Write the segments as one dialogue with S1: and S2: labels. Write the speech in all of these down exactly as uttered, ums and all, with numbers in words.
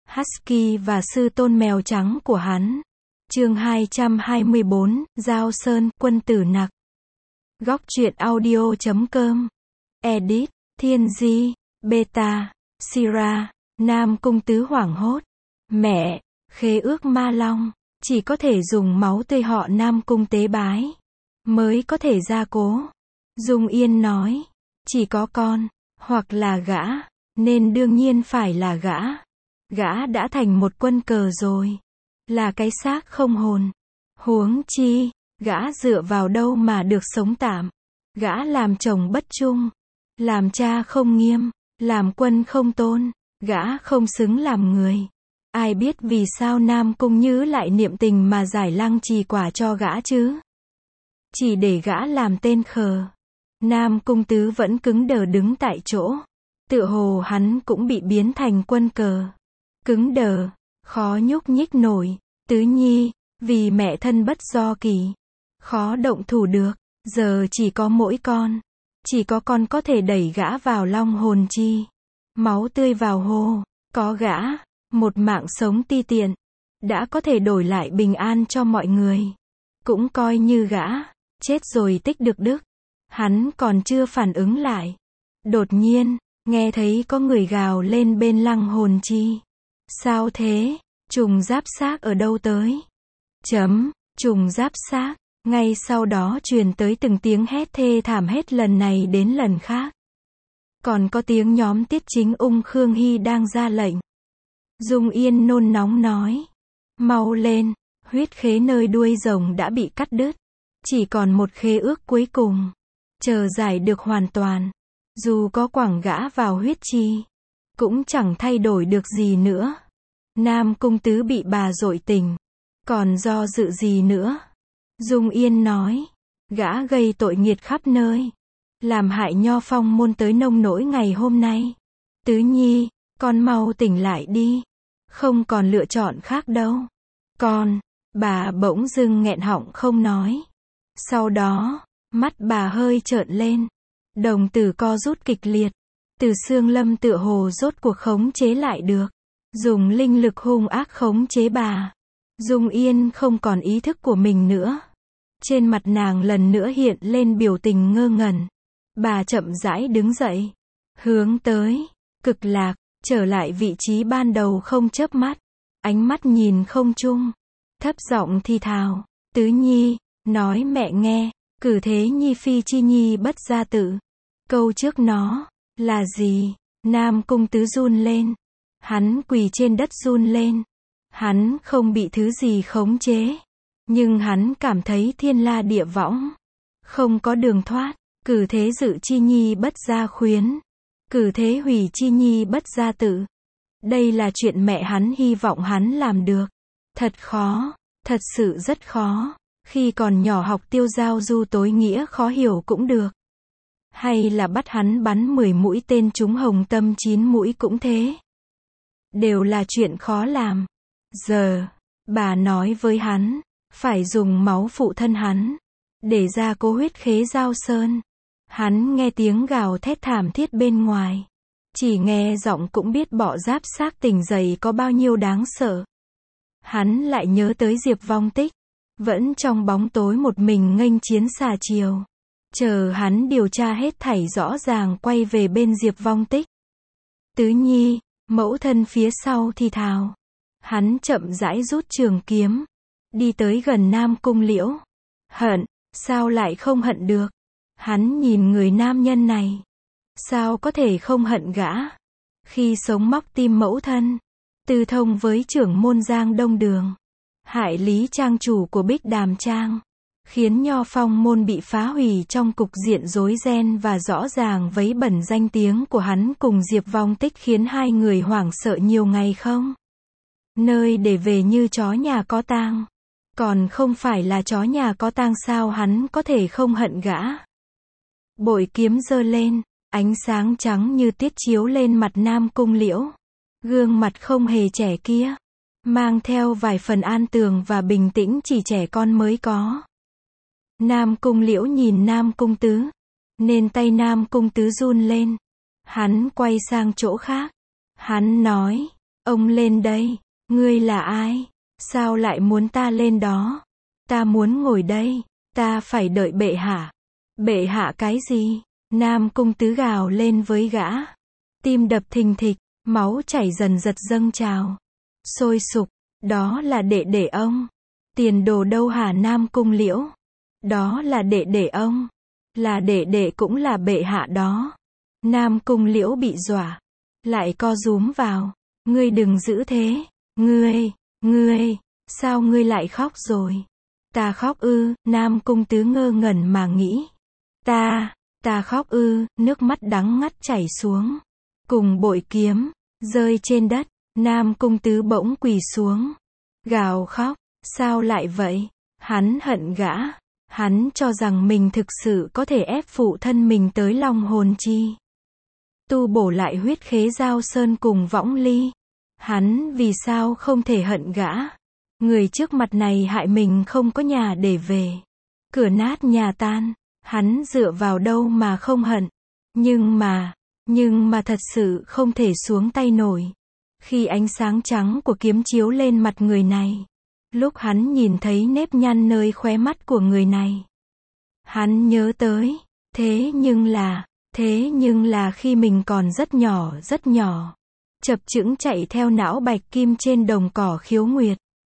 S1: Husky và sư tôn mèo trắng của hắn. Chương hai trăm hai mươi bốn, Giao Sơn, quân tử nặc. Góc truyện audio chấm com. Edit, Thiên Di, Beta, Sira, Nam Cung Tứ hoảng hốt. Mẹ, khế ước ma long, chỉ có thể dùng máu tươi họ Nam Cung tế bái, mới có thể gia cố. Dung Yên nói, chỉ có con, hoặc là gã, nên đương nhiên phải là gã. Gã đã thành một quân cờ rồi, là cái xác không hồn. Huống chi, gã dựa vào đâu mà được sống tạm. Gã làm chồng bất trung, làm cha không nghiêm, làm quân không tôn, gã không xứng làm người. Ai biết vì sao Nam Cung Nhứ lại niệm tình mà giải lăng trì quả cho gã chứ? Chỉ để gã làm tên khờ. Nam Cung Tứ vẫn cứng đờ đứng tại chỗ. Tựa hồ hắn cũng bị biến thành quân cờ. Cứng đờ, khó nhúc nhích nổi. Tứ Nhi, vì mẹ thân bất do kỳ, khó động thủ được. Giờ chỉ có mỗi con. Chỉ có con có thể đẩy gã vào long hồn chi. Máu tươi vào hồ. Có gã, một mạng sống ti tiện, đã có thể đổi lại bình an cho mọi người. Cũng coi như gã chết rồi tích được đức. Hắn còn chưa phản ứng lại. Đột nhiên, nghe thấy có người gào lên bên lăng hồn chi. Sao thế? Trùng giáp xác ở đâu tới? Chấm, trùng giáp xác. Ngay sau đó truyền tới từng tiếng hét thê thảm hết lần này đến lần khác. Còn có tiếng nhóm Tiết Chính Ung Khương Hy đang ra lệnh. Dung Yên nôn nóng nói. Mau lên, huyết khế nơi đuôi rồng đã bị cắt đứt. Chỉ còn một khế ước cuối cùng. Chờ giải được hoàn toàn. Dù có quẳng gã vào huyết chi, cũng chẳng thay đổi được gì nữa. Nam Cung Tứ bị bà dội tình. Còn do dự gì nữa? Dung Yên nói. Gã gây tội nghiệt khắp nơi. Làm hại Nho Phong môn tới nông nỗi ngày hôm nay. Tứ Nhi, con mau tỉnh lại đi. Không còn lựa chọn khác đâu. Con, bà bỗng dưng nghẹn họng không nói. Sau đó, mắt bà hơi trợn lên. Đồng tử co rút kịch liệt. Từ xương lâm tựa hồ rốt cuộc khống chế lại được. Dùng linh lực hung ác khống chế bà. Dung Yên không còn ý thức của mình nữa. Trên mặt nàng lần nữa hiện lên biểu tình ngơ ngẩn. Bà chậm rãi đứng dậy. Hướng tới cực lạc, trở lại vị trí ban đầu không chớp mắt. Ánh mắt nhìn không trung. Thấp giọng thi thào. Tứ Nhi, nói mẹ nghe. Cử thế Nhi phi chi nhi bất gia tự. Câu trước nó là gì? Nam Cung Tứ run lên. Hắn quỳ trên đất run lên. Hắn không bị thứ gì khống chế. Nhưng hắn cảm thấy thiên la địa võng. Không có đường thoát. Cử thế dự chi nhi bất gia khuyến. Cử thế hủy chi nhi bất gia tự. Đây là chuyện mẹ hắn hy vọng hắn làm được. Thật khó. Thật sự rất khó. Khi còn nhỏ học tiêu giao du tối nghĩa khó hiểu cũng được. Hay là bắt hắn bắn mười mũi tên trúng hồng tâm chín mũi cũng thế. Đều là chuyện khó làm. Giờ, bà nói với hắn, phải dùng máu phụ thân hắn, để ra cố huyết khế Giao Sơn. Hắn nghe tiếng gào thét thảm thiết bên ngoài. Chỉ nghe giọng cũng biết bọ giáp xác tỉnh dậy có bao nhiêu đáng sợ. Hắn lại nhớ tới Diệp Vong Tích. Vẫn trong bóng tối một mình nghênh chiến xà chiều. Chờ hắn điều tra hết thảy rõ ràng quay về bên Diệp Vong Tích. Tứ Nhi, mẫu thân phía sau thì thào. Hắn chậm rãi rút trường kiếm. Đi tới gần Nam Cung Liễu. Hận, sao lại không hận được? Hắn nhìn người nam nhân này. Sao có thể không hận gã? Khi sống móc tim mẫu thân. Tư thông với trưởng môn Giang Đông Đường. Hại Lý trang chủ của Bích Đàm Trang. Khiến Nho Phong môn bị phá hủy trong cục diện rối ren và rõ ràng vấy bẩn danh tiếng của hắn cùng Diệp Vong Tích khiến hai người hoảng sợ nhiều ngày không? Nơi để về như chó nhà có tang. Còn không phải là chó nhà có tang sao hắn có thể không hận gã? Bội kiếm giơ lên, ánh sáng trắng như tiết chiếu lên mặt Nam Cung Liễu. Gương mặt không hề trẻ kia. Mang theo vài phần an tường và bình tĩnh chỉ trẻ con mới có. Nam Cung Liễu nhìn Nam Cung Tứ. Nên tay Nam Cung Tứ run lên. Hắn quay sang chỗ khác. Hắn nói. Ông lên đây. Ngươi là ai? Sao lại muốn ta lên đó? Ta muốn ngồi đây. Ta phải đợi bệ hạ. Bệ hạ cái gì? Nam Cung Tứ gào lên với gã. Tim đập thình thịch, máu chảy dần dật dâng trào. Sôi sục, đó là đệ đệ ông. Tiền đồ đâu hả Nam Cung Liễu? Đó là đệ đệ ông. Là đệ đệ cũng là bệ hạ đó. Nam Cung Liễu bị dọa. Lại co rúm vào. Ngươi đừng giữ thế. Ngươi, ngươi, sao ngươi lại khóc rồi? Ta khóc ư? Nam Cung Tứ ngơ ngẩn mà nghĩ. Ta, ta khóc ư? Nước mắt đắng ngắt chảy xuống. Cùng bội kiếm, rơi trên đất. Nam Cung Tứ bỗng quỳ xuống. Gào khóc. Sao lại vậy? Hắn hận gã. Hắn cho rằng mình thực sự có thể ép phụ thân mình tới long hồn chi. Tu bổ lại huyết khế Giao Sơn cùng Võng Ly. Hắn vì sao không thể hận gã? Người trước mặt này hại mình không có nhà để về. Cửa nát nhà tan. Hắn dựa vào đâu mà không hận? Nhưng mà, nhưng mà thật sự không thể xuống tay nổi. Khi ánh sáng trắng của kiếm chiếu lên mặt người này. Lúc hắn nhìn thấy nếp nhăn nơi khóe mắt của người này. Hắn nhớ tới. Thế nhưng là, thế nhưng là khi mình còn rất nhỏ rất nhỏ. Chập chững chạy theo não bạch kim trên đồng cỏ khiếu nguyệt.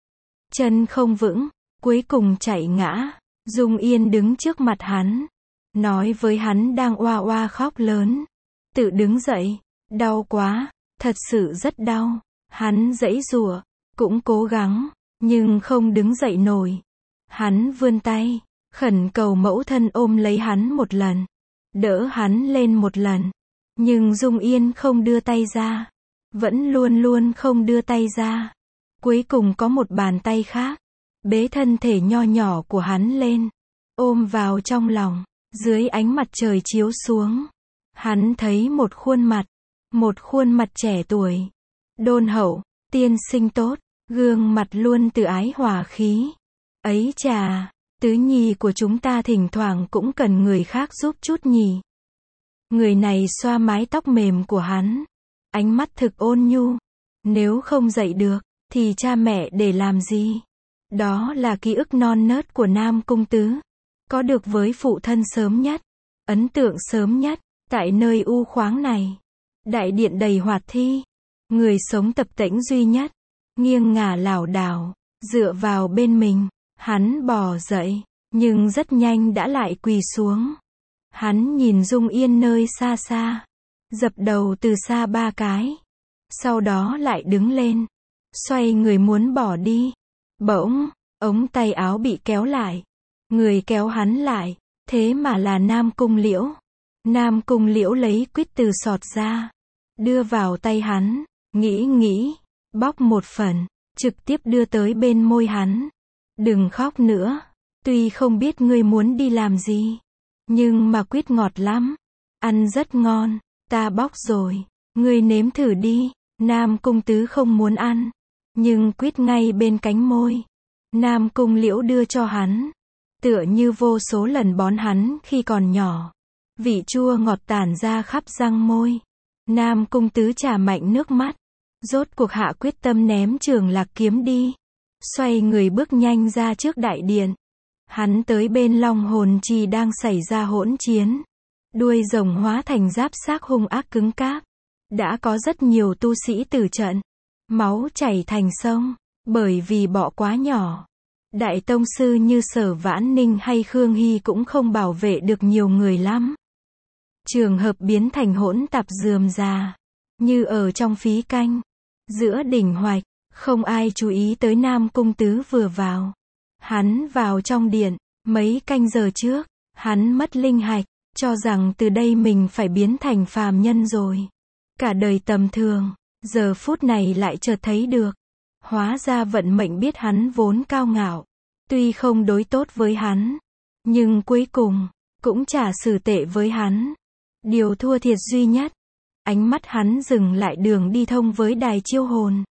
S1: Chân không vững, cuối cùng chạy ngã. Dung Yên đứng trước mặt hắn. Nói với hắn đang oa oa khóc lớn. Tự đứng dậy. Đau quá, thật sự rất đau. Hắn giãy giụa, cũng cố gắng, nhưng không đứng dậy nổi. Hắn vươn tay, khẩn cầu mẫu thân ôm lấy hắn một lần. Đỡ hắn lên một lần. Nhưng Dung Yên không đưa tay ra. Vẫn luôn luôn không đưa tay ra. Cuối cùng có một bàn tay khác. Bế thân thể nho nhỏ của hắn lên. Ôm vào trong lòng. Dưới ánh mặt trời chiếu xuống. Hắn thấy một khuôn mặt. Một khuôn mặt trẻ tuổi. Đôn hậu, tiên sinh tốt. Gương mặt luôn từ ái hòa khí. Ấy chà, tứ nhi của chúng ta thỉnh thoảng cũng cần người khác giúp chút nhỉ. Người này xoa mái tóc mềm của hắn. Ánh mắt thực ôn nhu. Nếu không dậy được, thì cha mẹ để làm gì? Đó là ký ức non nớt của Nam Cung Tứ. Có được với phụ thân sớm nhất. Ấn tượng sớm nhất. Tại nơi u khoáng này. Đại điện đầy hoạt thi. Người sống tập tễnh duy nhất. Nghiêng ngả lảo đảo. Dựa vào bên mình. Hắn bò dậy. Nhưng rất nhanh đã lại quỳ xuống. Hắn nhìn Dung Yên nơi xa xa. Dập đầu từ xa ba cái. Sau đó lại đứng lên. Xoay người muốn bỏ đi. Bỗng, ống tay áo bị kéo lại. Người kéo hắn lại. Thế mà là Nam Cung Liễu. Nam Cung Liễu lấy quýt từ sọt ra. Đưa vào tay hắn. Nghĩ nghĩ. Bóc một phần. Trực tiếp đưa tới bên môi hắn. Đừng khóc nữa. Tuy không biết ngươi muốn đi làm gì. Nhưng mà quýt ngọt lắm. Ăn rất ngon. Ta bóc rồi. Ngươi nếm thử đi. Nam Cung Tứ không muốn ăn. Nhưng quýt ngay bên cánh môi. Nam Cung Liễu đưa cho hắn. Tựa như vô số lần bón hắn khi còn nhỏ. Vị chua ngọt tản ra khắp răng môi. Nam Cung Tứ trà mạnh nước mắt. Rốt cuộc hạ quyết tâm ném Trường Lạc kiếm đi. Xoay người bước nhanh ra trước đại điện. Hắn tới bên Long Hồn Trì đang xảy ra hỗn chiến. Đuôi rồng hóa thành giáp xác hung ác cứng cáp. Đã có rất nhiều tu sĩ tử trận. Máu chảy thành sông. Bởi vì bọ quá nhỏ. Đại tông sư như Sở Vãn Ninh hay Khương Hy cũng không bảo vệ được nhiều người lắm. Trường hợp biến thành hỗn tạp rườm rà. Như ở trong phí canh. Giữa đỉnh hoạch. Không ai chú ý tới Nam Cung Tứ vừa vào. Hắn vào trong điện. Mấy canh giờ trước. Hắn mất linh hạch. Cho rằng từ đây mình phải biến thành phàm nhân rồi. Cả đời tầm thường. Giờ phút này lại chợt thấy được. Hóa ra vận mệnh biết hắn vốn cao ngạo. Tuy không đối tốt với hắn. Nhưng cuối cùng. Cũng chả xử tệ với hắn. Điều thua thiệt duy nhất. Ánh mắt hắn dừng lại đường đi thông với đài chiêu hồn.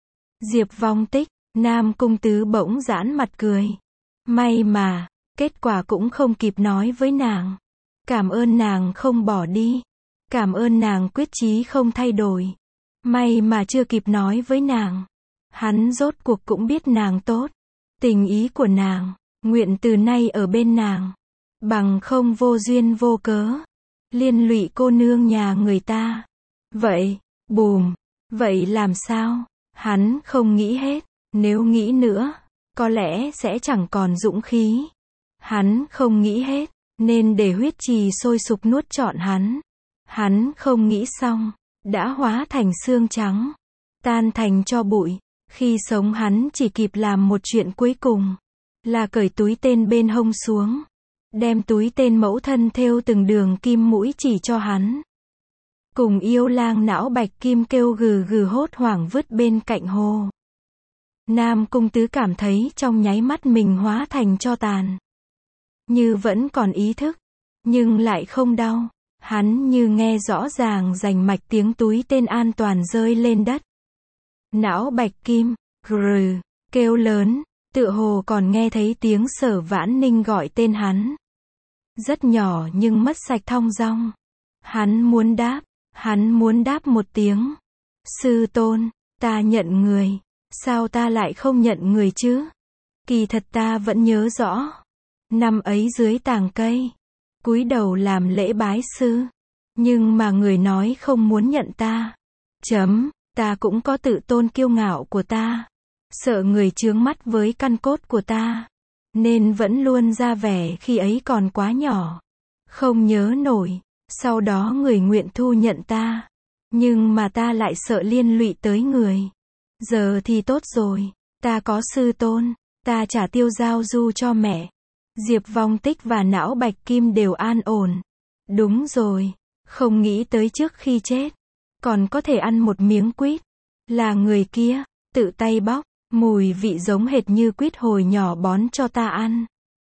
S1: Diệp Vong Tích. Nam Cung Tứ bỗng giãn mặt cười. May mà. Kết quả cũng không kịp nói với nàng. Cảm ơn nàng không bỏ đi. Cảm ơn nàng quyết chí không thay đổi. May mà chưa kịp nói với nàng. Hắn rốt cuộc cũng biết nàng tốt. Tình ý của nàng. Nguyện từ nay ở bên nàng. Bằng không vô duyên vô cớ. Liên lụy cô nương nhà người ta. Vậy, bùm. Vậy làm sao? Hắn không nghĩ hết. Nếu nghĩ nữa, có lẽ sẽ chẳng còn dũng khí. Hắn không nghĩ hết. Nên để huyết trì sôi sục nuốt trọn hắn. Hắn không nghĩ xong. Đã hóa thành xương trắng. Tan thành tro bụi. Khi sống hắn chỉ kịp làm một chuyện cuối cùng. Là cởi túi tên bên hông xuống. Đem túi tên mẫu thân thêu từng đường kim mũi chỉ cho hắn. Cùng yêu lang não bạch kim kêu gừ gừ hốt hoảng vứt bên cạnh hồ. Nam Cung Tứ cảm thấy trong nháy mắt mình hóa thành tro tàn. Như vẫn còn ý thức. Nhưng lại không đau. Hắn như nghe rõ ràng rành mạch tiếng túi tên an toàn rơi lên đất. Não bạch kim, grừ, kêu lớn, tựa hồ còn nghe thấy tiếng Sở Vãn Ninh gọi tên hắn. Rất nhỏ nhưng mất sạch thong dong. Hắn muốn đáp, hắn muốn đáp một tiếng. Sư tôn, ta nhận người. Sao ta lại không nhận người chứ? Kỳ thật ta vẫn nhớ rõ. Năm ấy dưới tàng cây. Cúi đầu làm lễ bái sư. Nhưng mà người nói không muốn nhận ta. Chấm, ta cũng có tự tôn kiêu ngạo của ta. Sợ người chướng mắt với căn cốt của ta. Nên vẫn luôn ra vẻ khi ấy còn quá nhỏ. Không nhớ nổi. Sau đó người nguyện thu nhận ta. Nhưng mà ta lại sợ liên lụy tới người. Giờ thì tốt rồi. Ta có sư tôn. Ta trả tiêu giao du cho mẹ. Diệp Vong Tích và não bạch kim đều an ổn. Đúng rồi. Không nghĩ tới trước khi chết. Còn có thể ăn một miếng quýt. Là người kia. Tự tay bóc. Mùi vị giống hệt như quýt hồi nhỏ bón cho ta ăn.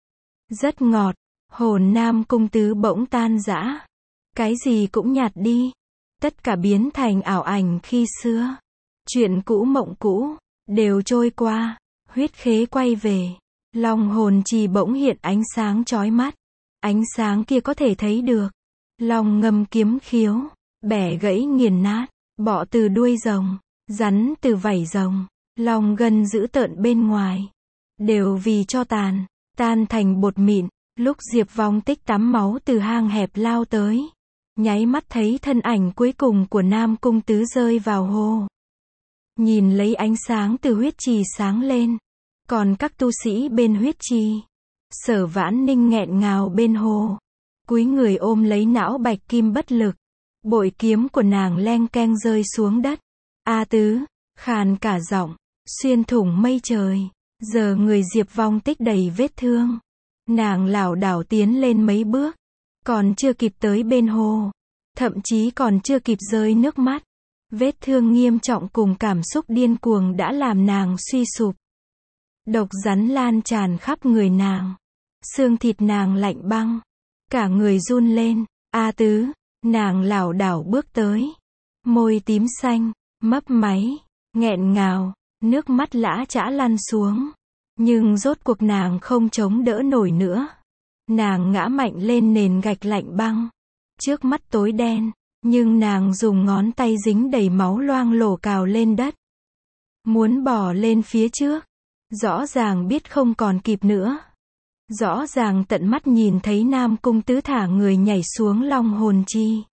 S1: Rất ngọt. Hồn Nam Cung Tứ bỗng tan rã. Cái gì cũng nhạt đi. Tất cả biến thành ảo ảnh khi xưa. Chuyện cũ mộng cũ. Đều trôi qua. Huyết khế quay về. Long hồn trì bỗng hiện ánh sáng chói mắt. Ánh sáng kia có thể thấy được. Long ngâm kiếm khiếu. Bẻ gãy nghiền nát. Bọ từ đuôi rồng. Rắn từ vảy rồng. Long gân dữ tợn bên ngoài. Đều vì cho tàn. Tan thành bột mịn. Lúc Diệp Vong Tích tắm máu từ hang hẹp lao tới. Nháy mắt thấy thân ảnh cuối cùng của Nam Cung Tứ rơi vào hồ. Nhìn lấy ánh sáng từ huyết trì sáng lên. Còn các tu sĩ bên huyết trì. Sở Vãn Ninh nghẹn ngào bên hồ. Cúi người ôm lấy não bạch kim bất lực. Bội kiếm của nàng leng keng rơi xuống đất. A Tứ, khàn cả giọng, xuyên thủng mây trời. Giờ người Diệp Vong Tích đầy vết thương. Nàng lảo đảo tiến lên mấy bước. Còn chưa kịp tới bên hồ. Thậm chí còn chưa kịp rơi nước mắt. Vết thương nghiêm trọng cùng cảm xúc điên cuồng đã làm nàng suy sụp. Độc rắn lan tràn khắp người nàng. Xương thịt nàng lạnh băng. Cả người run lên. A Tứ, nàng lảo đảo bước tới. Môi tím xanh, mấp máy, nghẹn ngào, nước mắt lã chã lăn xuống. Nhưng rốt cuộc nàng không chống đỡ nổi nữa. Nàng ngã mạnh lên nền gạch lạnh băng. Trước mắt tối đen, nhưng nàng dùng ngón tay dính đầy máu loang lổ cào lên đất. Muốn bò lên phía trước. Rõ ràng biết không còn kịp nữa. Rõ ràng tận mắt nhìn thấy Nam Cung Tứ thả người nhảy xuống long hồn chi.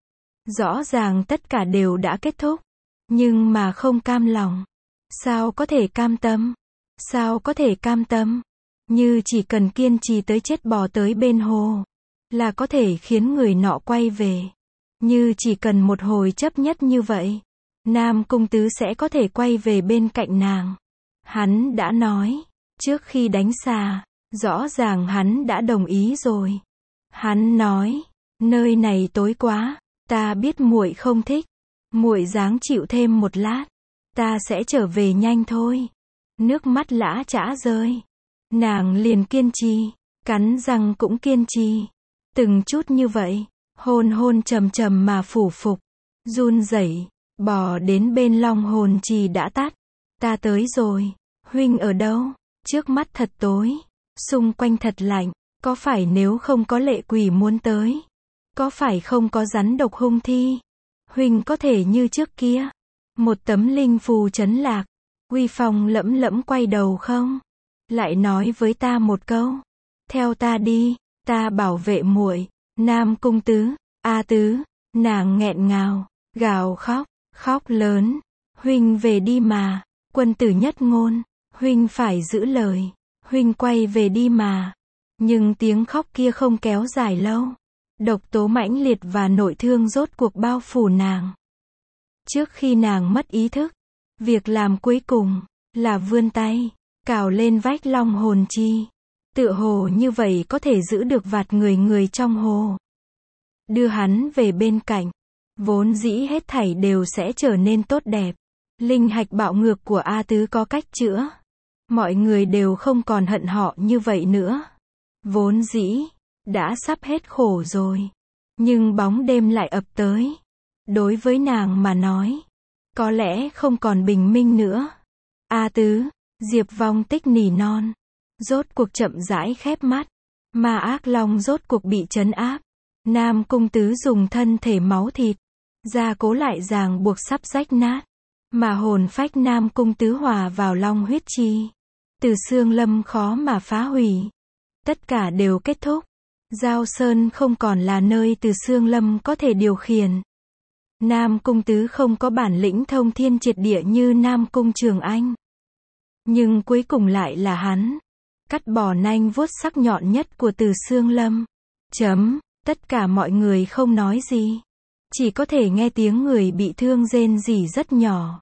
S1: Rõ ràng tất cả đều đã kết thúc. Nhưng mà không cam lòng. Sao có thể cam tâm? Sao có thể cam tâm? Như chỉ cần kiên trì tới chết bò tới bên hồ. Là có thể khiến người nọ quay về. Như chỉ cần một hồi chấp nhất như vậy. Nam Cung Tứ sẽ có thể quay về bên cạnh nàng. Hắn đã nói. Trước khi đánh xà. Rõ ràng hắn đã đồng ý rồi. Hắn nói. Nơi này tối quá. Ta biết muội không thích. Muội ráng chịu thêm một lát. Ta sẽ trở về nhanh thôi. Nước mắt lã chã rơi. Nàng liền kiên trì. Cắn răng cũng kiên trì. Từng chút như vậy. Hôn hôn trầm trầm mà phủ phục. Run rẩy. Bò đến bên long hồn trì đã tắt. Ta tới rồi. Huynh ở đâu? Trước mắt thật tối. Xung quanh thật lạnh. Có phải nếu không có lệ quỷ muốn tới? Có phải không có rắn độc hung thi? Huynh có thể như trước kia. Một tấm linh phù trấn lạc. Uy Phong lẫm lẫm quay đầu không. Lại nói với ta một câu. Theo ta đi, ta bảo vệ muội. Nam Cung Tứ, A Tứ, nàng nghẹn ngào, gào khóc, khóc lớn. Huynh về đi mà, quân tử nhất ngôn, huynh phải giữ lời, huynh quay về đi mà. Nhưng tiếng khóc kia không kéo dài lâu. Độc tố mãnh liệt và nội thương rốt cuộc bao phủ nàng. Trước khi nàng mất ý thức, việc làm cuối cùng là vươn tay, cào lên vách long hồn chi. Tựa hồ như vậy có thể giữ được vạt người người trong hồ. Đưa hắn về bên cạnh. Vốn dĩ hết thảy đều sẽ trở nên tốt đẹp. Linh hạch bạo ngược của A Tứ có cách chữa. Mọi người đều không còn hận họ như vậy nữa. Vốn dĩ đã sắp hết khổ rồi. Nhưng bóng đêm lại ập tới. Đối với nàng mà nói, có lẽ không còn bình minh nữa. A Tứ, Diệp Vong Tích nỉ non. Rốt cuộc chậm rãi khép mắt. Ma ác long rốt cuộc bị trấn áp. Nam Cung Tứ dùng thân thể máu thịt, gia cố lại ràng buộc sắp rách nát. Mà hồn phách Nam Cung Tứ hòa vào long huyết chi. Từ xương lâm khó mà phá hủy. Tất cả đều kết thúc. Giao Sơn không còn là nơi từ xương lâm có thể điều khiển. Nam Cung Tứ không có bản lĩnh thông thiên triệt địa như Nam Cung Trường Anh. Nhưng cuối cùng lại là hắn. Cắt bỏ nanh vuốt sắc nhọn nhất của từ xương lâm. Chấm. Tất cả mọi người không nói gì. Chỉ có thể nghe tiếng người bị thương rên rỉ rất nhỏ.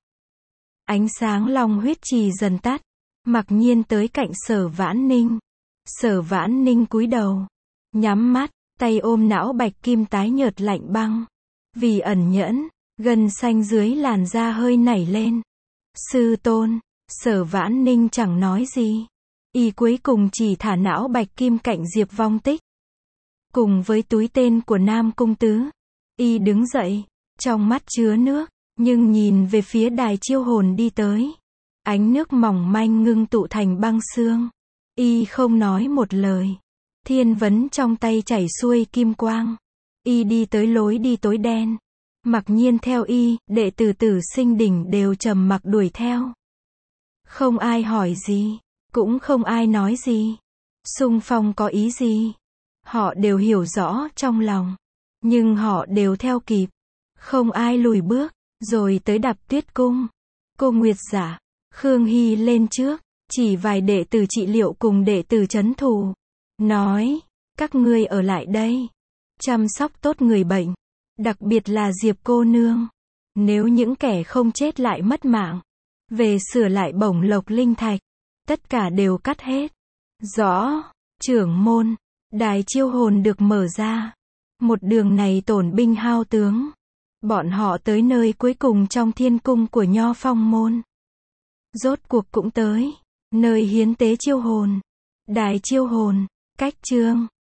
S1: Ánh sáng long huyết trì dần tắt. Mặc Nhiên tới cạnh Sở Vãn Ninh. Sở Vãn Ninh cúi đầu. Nhắm mắt, tay ôm não bạch kim tái nhợt lạnh băng. Vì ẩn nhẫn, gân xanh dưới làn da hơi nảy lên. Sư tôn, Sở Vãn Ninh chẳng nói gì. Y cuối cùng chỉ thả não bạch kim cạnh Diệp Vong Tích. Cùng với túi tên của Nam Cung Tứ. Y đứng dậy, trong mắt chứa nước, nhưng nhìn về phía đài chiêu hồn đi tới. Ánh nước mỏng manh ngưng tụ thành băng xương. Y không nói một lời. Thiên vấn trong tay chảy xuôi kim quang. Y đi tới lối đi tối đen. Mặc Nhiên theo y, đệ tử Tử Sinh Đỉnh đều trầm mặc đuổi theo. Không ai hỏi gì, cũng không ai nói gì. Xung phong có ý gì? Họ đều hiểu rõ trong lòng. Nhưng họ đều theo kịp. Không ai lùi bước. Rồi tới Đạp Tuyết Cung. Cô Nguyệt Giả, Khương Hy lên trước. Chỉ vài đệ tử trị liệu cùng đệ tử trấn thủ. Nói, các ngươi ở lại đây. Chăm sóc tốt người bệnh. Đặc biệt là Diệp cô nương. Nếu những kẻ không chết lại mất mạng. Về sửa lại bổng lộc linh thạch. Tất cả đều cắt hết. Rõ, trưởng môn. Đài chiêu hồn được mở ra. Một đường này tổn binh hao tướng. Bọn họ tới nơi cuối cùng trong thiên cung của Nho Phong môn. Rốt cuộc cũng tới. Nơi hiến tế chiêu hồn. Đài chiêu hồn. Cách chương.